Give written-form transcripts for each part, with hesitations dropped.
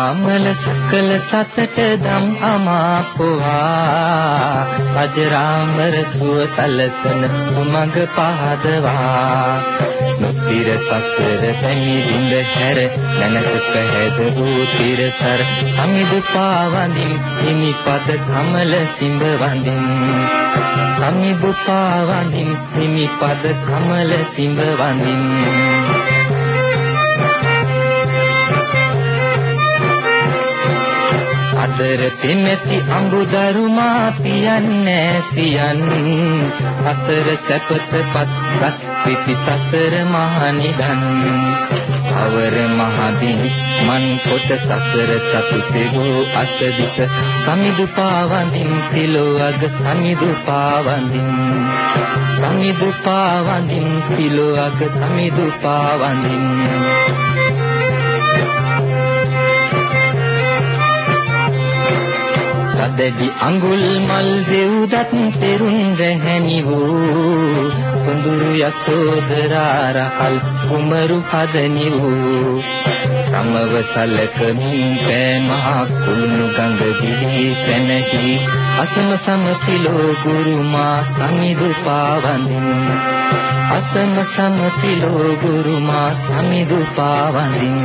අමල සකල සතට දම් අමාපුවා අජරාමර සුව සලසන සුමඟ පහදවා නොතිර සසර පැමිරිඳ හැර නැනස පැහැද වූ තිරසර සමිදු පාවඳින් හිමිපද කමල සිඹ වඳින් සමිදු පාවඳින් හිමිපද කමල සිඹ වඳින් අදර තෙමැති අඟුදරු මාපියන් නෑසියන් අතර සැපතපත් සක්විති සතර මහනිදන් අවර මහදින් මන් කොට සසර තතු සෙවෝ අසදිස සමිදු පාවඳින් පිලොවග සමිදු පාවඳින් සමිදු පාවඳින් පිලොවග සමිදු පාවඳින් අදදි අඟුල් මල් දෙව්දත් තෙරුන් රැහැණි වූ සොඳුරු යසෝදරා රහල් කුමරු හදනි වූ සමව සලකමින් පෑමහා කුළුණු ගඟ දිවි සැනහි අසම සම පිලෝ ගුරුමා සමිදු පාවඳින් අසම සම පිලෝ ගුරුමා සමිදු පාවඳින්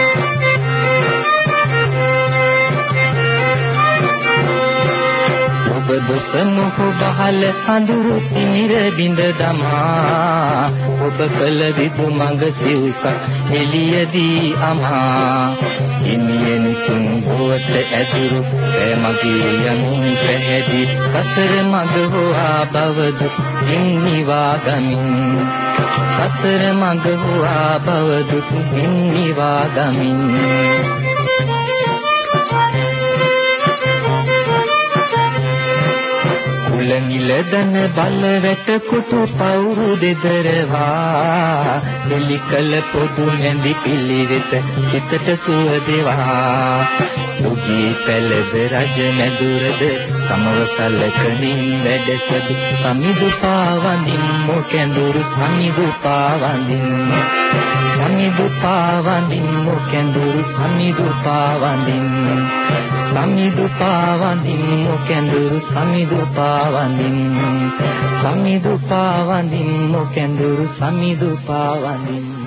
දොස මොහ බහල අඳුරු තිමිර බිඳ දමා ඔබ කළ විදු මඟ සිව්සස් එළියදී අමා හිමියෙන් තුන් බොවට ඇදුරු මගේ යමින් පැහැදි සසර මඟ හොවා බව දුක් නිවා ගමින් සසර මඟ හොවා බව දුක් නිවා ගමින් නිලදන බල වැට කුටු පවුරු දෙදරවා දෙලිකල පොදු නැඳි පිළිවෙත සිතට සුව දෙවා දුගී පැලද රජ මැදුරද සමව සලකමින් වැඩසද සමිදු පාවඳින් මොකැඳුරු සමිදු පාවඳින් සමිදු පාවඳින් මොකැඳුරු සමිදු පාවඳින් සමිදු පාවඳින් මොකැඳුරු සමිදු පාවඳින් සමිදු පාවඳින් මොකැඳුරු සමිදු පාවඳින්